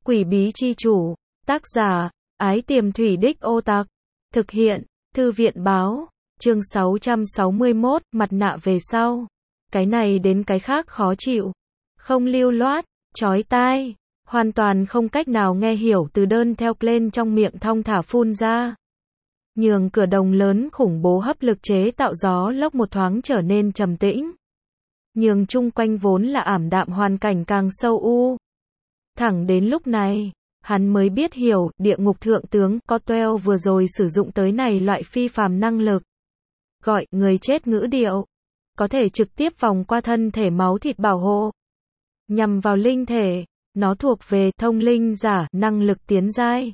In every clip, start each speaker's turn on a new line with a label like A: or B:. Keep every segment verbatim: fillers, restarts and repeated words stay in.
A: Quỷ bí chi chủ, tác giả, Ái Tiềm Thủy Đích Ô Tặc, thực hiện, Thư viện báo, chương sáu trăm sáu mươi mốt, mặt nạ về sau. Cái này đến cái khác khó chịu, không lưu loát, chói tai, hoàn toàn không cách nào nghe hiểu từ đơn theo lên trong miệng thong thả phun ra. Nhường cửa đồng lớn khủng bố hấp lực chế tạo gió lốc một thoáng trở nên trầm tĩnh. Nhường chung quanh vốn là ảm đạm hoàn cảnh càng sâu u. Thẳng đến lúc này, hắn mới biết hiểu, địa ngục thượng tướng Cotwell vừa rồi sử dụng tới này loại phi phàm năng lực. Gọi, người chết ngữ điệu. Có thể trực tiếp vòng qua thân thể máu thịt bảo hộ. Nhằm vào linh thể, nó thuộc về thông linh giả, năng lực tiến giai.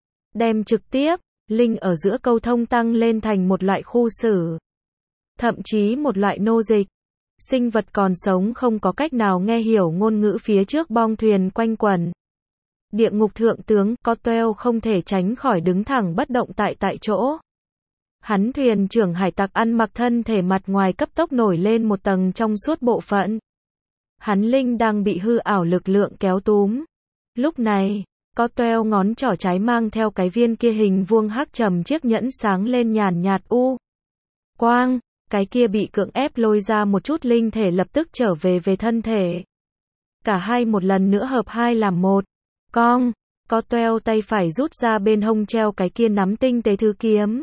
A: Đem trực tiếp, linh ở giữa câu thông tăng lên thành một loại khu xử. Thậm chí một loại nô dịch. Sinh vật còn sống không có cách nào nghe hiểu ngôn ngữ phía trước bong thuyền quanh quẩn. Địa ngục thượng tướng Cotwell không thể tránh khỏi đứng thẳng bất động tại tại chỗ. Hắn thuyền trưởng hải tặc ăn mặc thân thể mặt ngoài cấp tốc nổi lên một tầng trong suốt bộ phận. Hắn linh đang bị hư ảo lực lượng kéo túm. Lúc này, Cotwell ngón trỏ trái mang theo cái viên kia hình vuông hắc trầm chiếc nhẫn sáng lên nhàn nhạt u. Quang, cái kia bị cưỡng ép lôi ra một chút linh thể lập tức trở về về thân thể. Cả hai một lần nữa hợp hai làm một. Cong, Cotwell tay phải rút ra bên hông treo cái kia nắm tinh tế thứ kiếm.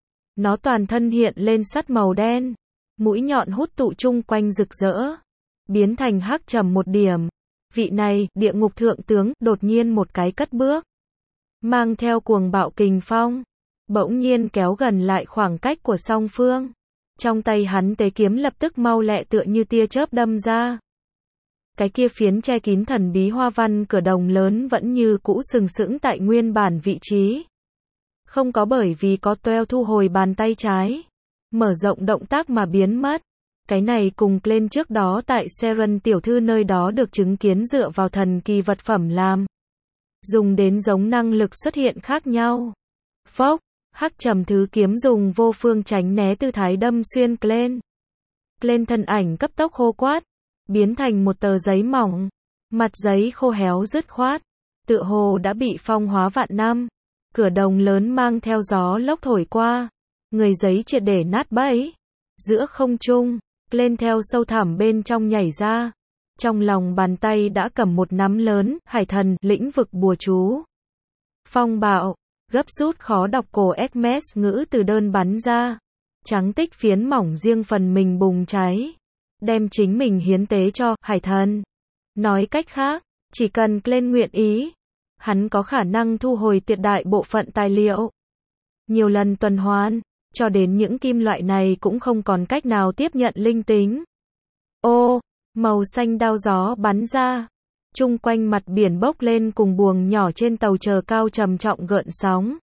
A: Nó toàn thân hiện lên sắt màu đen, mũi nhọn hút tụ chung quanh rực rỡ, biến thành hắc trầm một điểm. Vị này, địa ngục thượng tướng, đột nhiên một cái cất bước, mang theo cuồng bạo kình phong, bỗng nhiên kéo gần lại khoảng cách của song phương. Trong tay hắn tế kiếm lập tức mau lẹ tựa như tia chớp đâm ra. Cái kia phiến che kín thần bí hoa văn cửa đồng lớn vẫn như cũ sừng sững tại nguyên bản vị trí. Không có bởi vì Cotwell thu hồi bàn tay trái, mở rộng động tác mà biến mất. Cái này cùng lên trước đó tại Seren tiểu thư nơi đó được chứng kiến dựa vào thần kỳ vật phẩm làm. Dùng đến giống năng lực xuất hiện khác nhau. Phốc, hắc trầm thứ kiếm dùng vô phương tránh né tư thái đâm xuyên Glenn. Glenn thân ảnh cấp tốc khô quát, biến thành một tờ giấy mỏng. Mặt giấy khô héo dứt khoát, tựa hồ đã bị phong hóa vạn năm. Cửa đồng lớn mang theo gió lốc thổi qua, người giấy triệt để nát bấy. Giữa không trung, lên theo sâu thẳm bên trong nhảy ra. Trong lòng bàn tay đã cầm một nắm lớn, hải thần, lĩnh vực bùa chú. Phong bạo, gấp rút khó đọc cổ Hermes ngữ từ đơn bắn ra. Trắng tích phiến mỏng riêng phần mình bùng cháy. Đem chính mình hiến tế cho hải thần. Nói cách khác, chỉ cần lên nguyện ý, hắn có khả năng thu hồi tuyệt đại bộ phận tài liệu. Nhiều lần tuần hoàn, cho đến những kim loại này cũng không còn cách nào tiếp nhận linh tính. Ô, màu xanh đao gió bắn ra. Chung quanh mặt biển bốc lên cùng buồng nhỏ trên tàu chờ cao trầm trọng gợn sóng.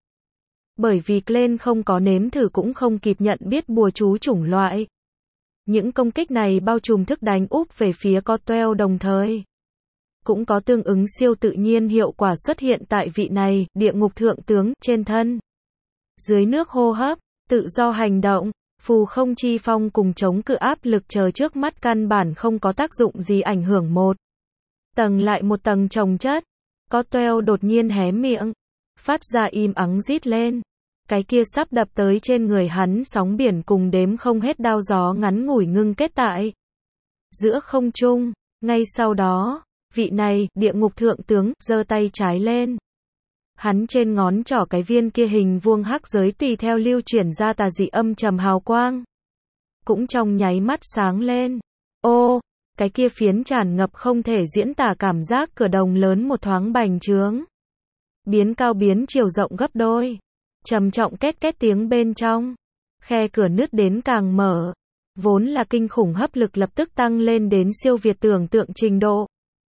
A: Bởi vì Glenn không có nếm thử cũng không kịp nhận biết bùa chú chủng loại. Những công kích này bao trùm thức đánh úp về phía Cotwell đồng thời. Cũng có tương ứng siêu tự nhiên hiệu quả xuất hiện tại vị này, địa ngục thượng tướng, trên thân. Dưới nước hô hấp, tự do hành động, phù không chi phong cùng chống cự áp lực chờ trước mắt căn bản không có tác dụng gì ảnh hưởng một. Tầng lại một tầng chồng chất. Cotwell đột nhiên hé miệng, phát ra im ắng rít lên. Cái kia sắp đập tới trên người hắn sóng biển cùng đếm không hết đao gió ngắn ngủi ngưng kết tại giữa không trung. Ngay sau đó, vị này, địa ngục thượng tướng, giơ tay trái lên. Hắn trên ngón trỏ cái viên kia hình vuông hắc giới tùy theo lưu chuyển ra tà dị âm trầm hào quang. Cũng trong nháy mắt sáng lên. Ô, cái kia phiến tràn ngập không thể diễn tả cảm giác cửa đồng lớn một thoáng bành trướng. Biến cao biến chiều rộng gấp đôi. Trầm trọng két két tiếng bên trong. Khe cửa nứt đến càng mở. Vốn là kinh khủng hấp lực lập tức tăng lên đến siêu việt tưởng tượng trình độ.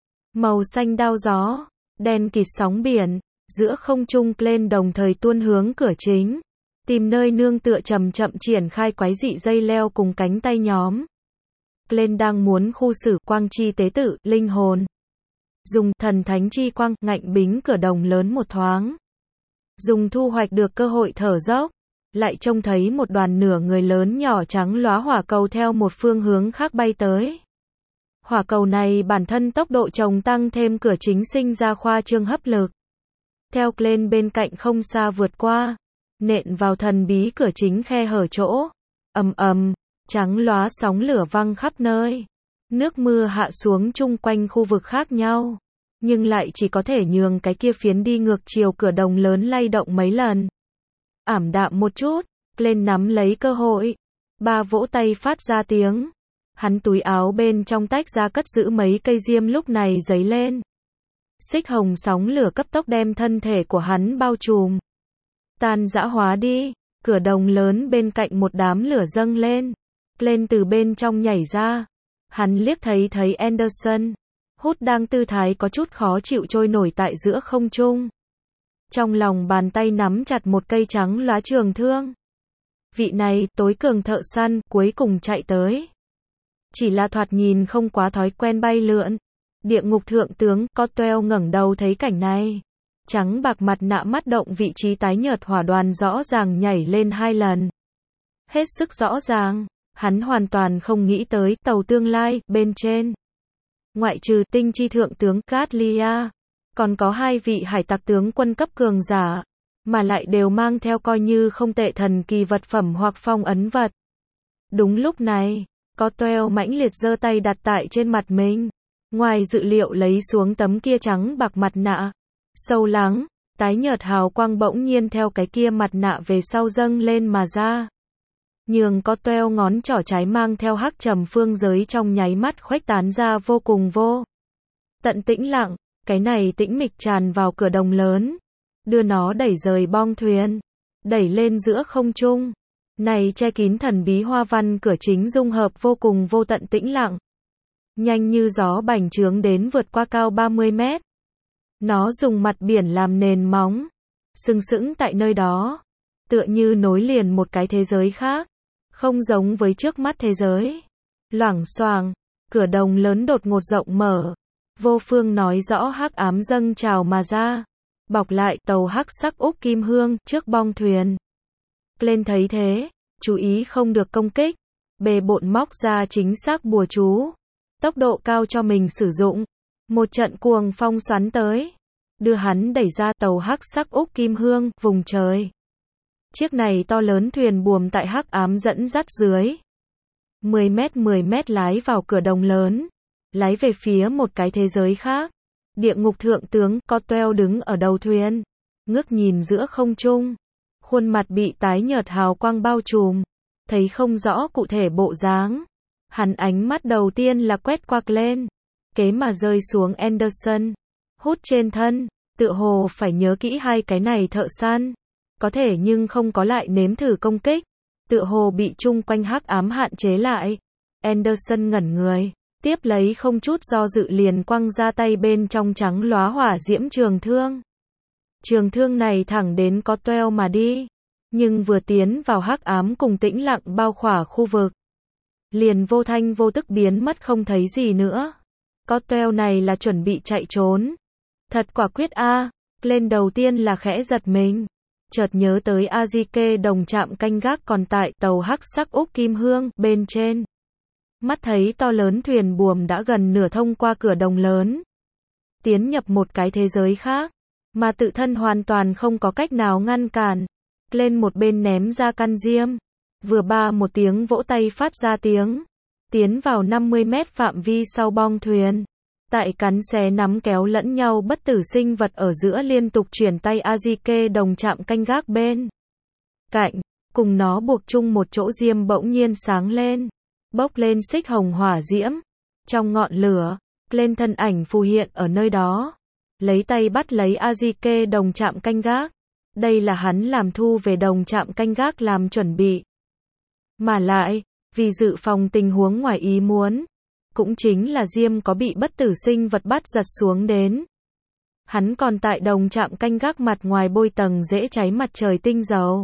A: Màu xanh đao gió, đen kịt sóng biển, giữa không trung lên đồng thời tuôn hướng cửa chính. Tìm nơi nương tựa chậm chậm triển khai quái dị dây leo cùng cánh tay nhóm. Glenn đang muốn khu xử quang chi tế tự, linh hồn. Dùng thần thánh chi quang, ngạnh bính cửa đồng lớn một thoáng. Dùng thu hoạch được cơ hội thở dốc. Lại trông thấy một đoàn nửa người lớn nhỏ trắng lóa hỏa cầu theo một phương hướng khác bay tới. Hỏa cầu này bản thân tốc độ trồng tăng thêm cửa chính sinh ra khoa trương hấp lực. Theo Glenn bên cạnh không xa vượt qua, nện vào thần bí cửa chính khe hở chỗ. Ầm ầm, trắng lóa sóng lửa văng khắp nơi. Nước mưa hạ xuống chung quanh khu vực khác nhau, nhưng lại chỉ có thể nhường cái kia phiến đi ngược chiều cửa đồng lớn lay động mấy lần. Ảm đạm một chút, Glenn nắm lấy cơ hội, ba vỗ tay phát ra tiếng. Hắn túi áo bên trong tách ra cất giữ mấy cây diêm lúc này giấy lên. Xích hồng sóng lửa cấp tốc đem thân thể của hắn bao trùm. Tan rã hóa đi, cửa đồng lớn bên cạnh một đám lửa dâng lên. Glenn từ bên trong nhảy ra. Hắn liếc thấy thấy Anderson. Hút đang tư thái có chút khó chịu trôi nổi tại giữa không trung. Trong lòng bàn tay nắm chặt một cây trắng lóa trường thương. Vị này, tối cường thợ săn, cuối cùng chạy tới. Chỉ là thoạt nhìn không quá thói quen bay lượn. Địa ngục thượng tướng, Cotwell ngẩng đầu thấy cảnh này. Trắng bạc mặt nạ mắt động vị trí tái nhợt hỏa đoàn rõ ràng nhảy lên hai lần. Hết sức rõ ràng, hắn hoàn toàn không nghĩ tới tàu tương lai, bên trên. Ngoại trừ tinh chi thượng tướng Catlia, còn có hai vị hải tặc tướng quân cấp cường giả, mà lại đều mang theo coi như không tệ thần kỳ vật phẩm hoặc phong ấn vật. Đúng lúc này, Cotwell mãnh liệt giơ tay đặt tại trên mặt mình. Ngoài dự liệu lấy xuống tấm kia trắng bạc mặt nạ. Sâu lắng, tái nhợt hào quang bỗng nhiên theo cái kia mặt nạ về sau dâng lên mà ra. Nhường Cotwell ngón trỏ trái mang theo hắc trầm phương giới trong nháy mắt khuếch tán ra vô cùng vô tận tĩnh lặng, cái này tĩnh mịch tràn vào cửa đồng lớn, đưa nó đẩy rời bong thuyền, đẩy lên giữa không trung. Này che kín thần bí hoa văn cửa chính dung hợp vô cùng vô tận tĩnh lặng. Nhanh như gió bành trướng đến vượt qua cao ba mươi mét. Nó dùng mặt biển làm nền móng, sừng sững tại nơi đó, tựa như nối liền một cái thế giới khác, không giống với trước mắt thế giới. Loảng xoảng, cửa đồng lớn đột ngột rộng mở, vô phương nói rõ hắc ám dâng trào mà ra, bọc lại tàu hắc sắc úc kim hương trước bong thuyền. Glenn thấy thế, chú ý không được công kích, bề bộn móc ra chính xác bùa chú, tốc độ cao cho mình sử dụng, một trận cuồng phong xoắn tới, đưa hắn đẩy ra tàu hắc sắc úc kim hương, vùng trời. Chiếc này to lớn thuyền buồm tại hắc ám dẫn dắt dưới. mười mét mười mét lái vào cửa đồng lớn, lái về phía một cái thế giới khác. Địa ngục thượng tướng, Cotwell đứng ở đầu thuyền, ngước nhìn giữa không trung. Khuôn mặt bị tái nhợt hào quang bao trùm, thấy không rõ cụ thể bộ dáng. Hắn ánh mắt đầu tiên là quét qua lên, kế mà rơi xuống Anderson. Hút trên thân, tựa hồ phải nhớ kỹ hai cái này thợ săn. Có thể nhưng không có lại nếm thử công kích, tựa hồ bị chung quanh hắc ám hạn chế lại. Anderson ngẩn người, tiếp lấy không chút do dự liền quăng ra tay bên trong trắng lóa hỏa diễm trường thương. Trường thương này thẳng đến Cotwell mà đi, nhưng vừa tiến vào hắc ám cùng tĩnh lặng bao khỏa khu vực, liền vô thanh vô tức biến mất không thấy gì nữa. Cotwell này là chuẩn bị chạy trốn. Thật quả quyết a. Lên đầu tiên là khẽ giật mình, chợt nhớ tới Azike đồng trạm canh gác còn tại tàu hắc sắc úc kim hương bên trên. Mắt thấy to lớn thuyền buồm đã gần nửa thông qua cửa đồng lớn, tiến nhập một cái thế giới khác, mà tự thân hoàn toàn không có cách nào ngăn cản. Lên một bên ném ra căn diêm, vừa ba một tiếng vỗ tay phát ra tiếng, tiến vào năm mươi mét phạm vi sau bong thuyền. Tại cắn xé nắm kéo lẫn nhau bất tử sinh vật ở giữa liên tục chuyển tay Azike đồng chạm canh gác bên cạnh, cùng nó buộc chung một chỗ diêm bỗng nhiên sáng lên, bốc lên xích hồng hỏa diễm. Trong ngọn lửa, lên thân ảnh phù hiện ở nơi đó, lấy tay bắt lấy Azike đồng chạm canh gác. Đây là hắn làm thu về đồng chạm canh gác làm chuẩn bị. Mà lại, vì dự phòng tình huống ngoài ý muốn, cũng chính là diêm có bị bất tử sinh vật bắt giật xuống đến. Hắn còn tại đồng chạm canh gác mặt ngoài bôi tầng dễ cháy mặt trời tinh dầu.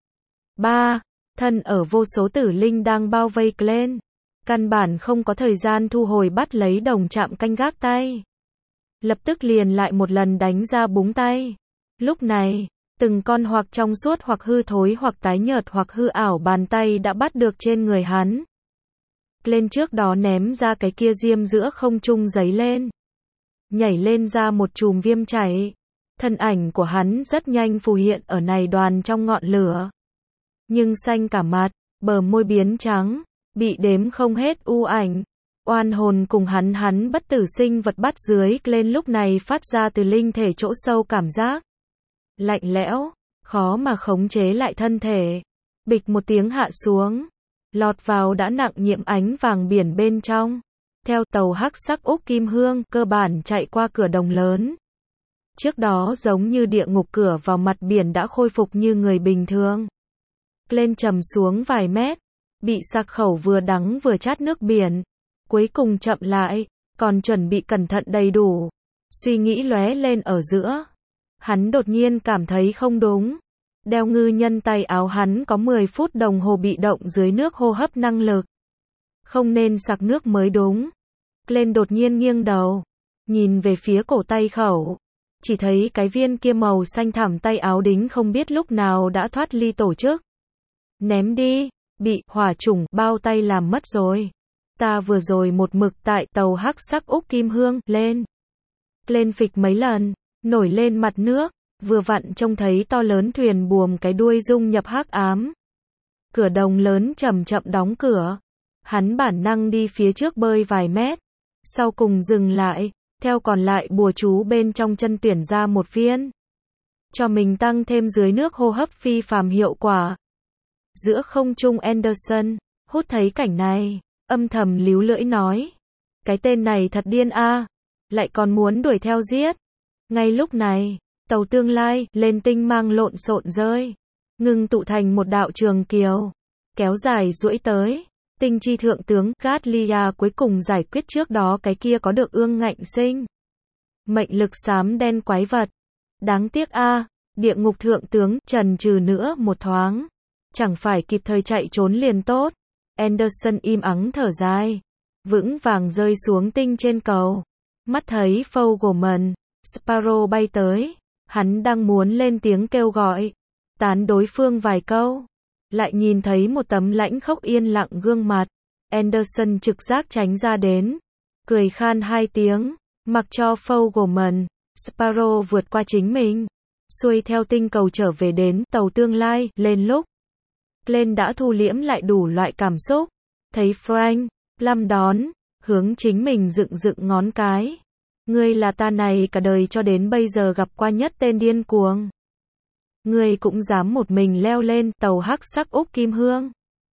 A: ba. Thân ở vô số tử linh đang bao vây Glenn, căn bản không có thời gian thu hồi bắt lấy đồng chạm canh gác tay. Lập tức liền lại một lần đánh ra búng tay. Lúc này, từng con hoặc trong suốt hoặc hư thối hoặc tái nhợt hoặc hư ảo bàn tay đã bắt được trên người hắn. Lên trước đó ném ra cái kia diêm giữa không trung giấy lên. Nhảy lên ra một chùm viêm chảy. Thân ảnh của hắn rất nhanh phù hiện ở này đoàn trong ngọn lửa. Nhưng xanh cả mặt, bờ môi biến trắng, bị đếm không hết u ảnh. Oan hồn cùng hắn hắn bất tử sinh vật bắt dưới lên lúc này phát ra từ linh thể chỗ sâu cảm giác lạnh lẽo, khó mà khống chế lại thân thể. Bịch một tiếng hạ xuống, lọt vào đã nặng nhiễm ánh vàng biển bên trong. Theo tàu hắc sắc Úc Kim Hương cơ bản chạy qua cửa đồng lớn. Trước đó giống như địa ngục cửa vào mặt biển đã khôi phục như người bình thường. Lên trầm xuống vài mét, bị sặc khẩu vừa đắng vừa chát nước biển. Cuối cùng chậm lại, còn chuẩn bị cẩn thận đầy đủ. Suy nghĩ lóe lên ở giữa. Hắn đột nhiên cảm thấy không đúng. Đeo ngư nhân tay áo hắn có mười phút đồng hồ bị động dưới nước hô hấp năng lực. Không nên sặc nước mới đúng. Lên đột nhiên nghiêng đầu, nhìn về phía cổ tay khẩu. Chỉ thấy cái viên kia màu xanh thẳm tay áo đính không biết lúc nào đã thoát ly tổ chức. Ném đi, bị hỏa chủng bao tay làm mất rồi. Ta vừa rồi một mực tại tàu hắc sắc Úc Kim Hương lên. Lên phịch mấy lần, nổi lên mặt nước, vừa vặn trông thấy to lớn thuyền buồm cái đuôi dung nhập hắc ám. Cửa đồng lớn chậm chậm đóng cửa. Hắn bản năng đi phía trước bơi vài mét, sau cùng dừng lại, theo còn lại bùa chú bên trong chân tuyển ra một viên. Cho mình tăng thêm dưới nước hô hấp phi phàm hiệu quả. Giữa không trung Anderson, hút thấy cảnh này, âm thầm líu lưỡi nói. Cái tên này thật điên a, lại còn muốn đuổi theo giết. Ngay lúc này, tàu tương lai, lên tinh mang lộn xộn rơi. Ngừng tụ thành một đạo trường kiều. Kéo dài duỗi tới. Tinh chi thượng tướng Gatlia cuối cùng giải quyết trước đó cái kia có được ương ngạnh sinh. Mệnh lực xám đen quái vật. Đáng tiếc a, địa ngục thượng tướng trần trừ nữa một thoáng. Chẳng phải kịp thời chạy trốn liền tốt. Anderson im ắng thở dài. Vững vàng rơi xuống tinh trên cầu. Mắt thấy Fogelman, Sparrow bay tới. Hắn đang muốn lên tiếng kêu gọi. Tán đối phương vài câu. Lại nhìn thấy một tấm lãnh khốc yên lặng gương mặt. Anderson trực giác tránh ra đến. Cười khan hai tiếng. Mặc cho Fogelman, Sparrow vượt qua chính mình. Xuôi theo tinh cầu trở về đến tàu tương lai lên lúc. Lên đã thu liễm lại đủ loại cảm xúc. Thấy Frank, Plum đón, hướng chính mình dựng dựng ngón cái. Ngươi là ta này cả đời cho đến bây giờ gặp qua nhất tên điên cuồng. Ngươi cũng dám một mình leo lên tàu hắc sắc Úc Kim Hương.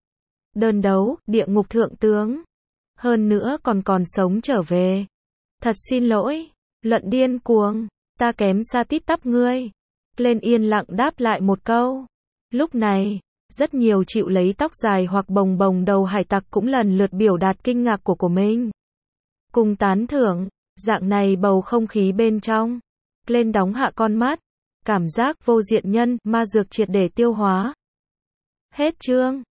A: Đơn đấu, địa ngục thượng tướng. Hơn nữa còn còn sống trở về. Thật xin lỗi, luận điên cuồng, ta kém xa tít tắp ngươi. Lên yên lặng đáp lại một câu. Lúc này, rất nhiều chịu lấy tóc dài hoặc bồng bồng đầu hải tặc cũng lần lượt biểu đạt kinh ngạc của của mình. Cùng tán thưởng, dạng này bầu không khí bên trong. Lên đóng hạ con mắt. Cảm giác vô diện nhân, ma dược triệt để tiêu hóa. Hết chương.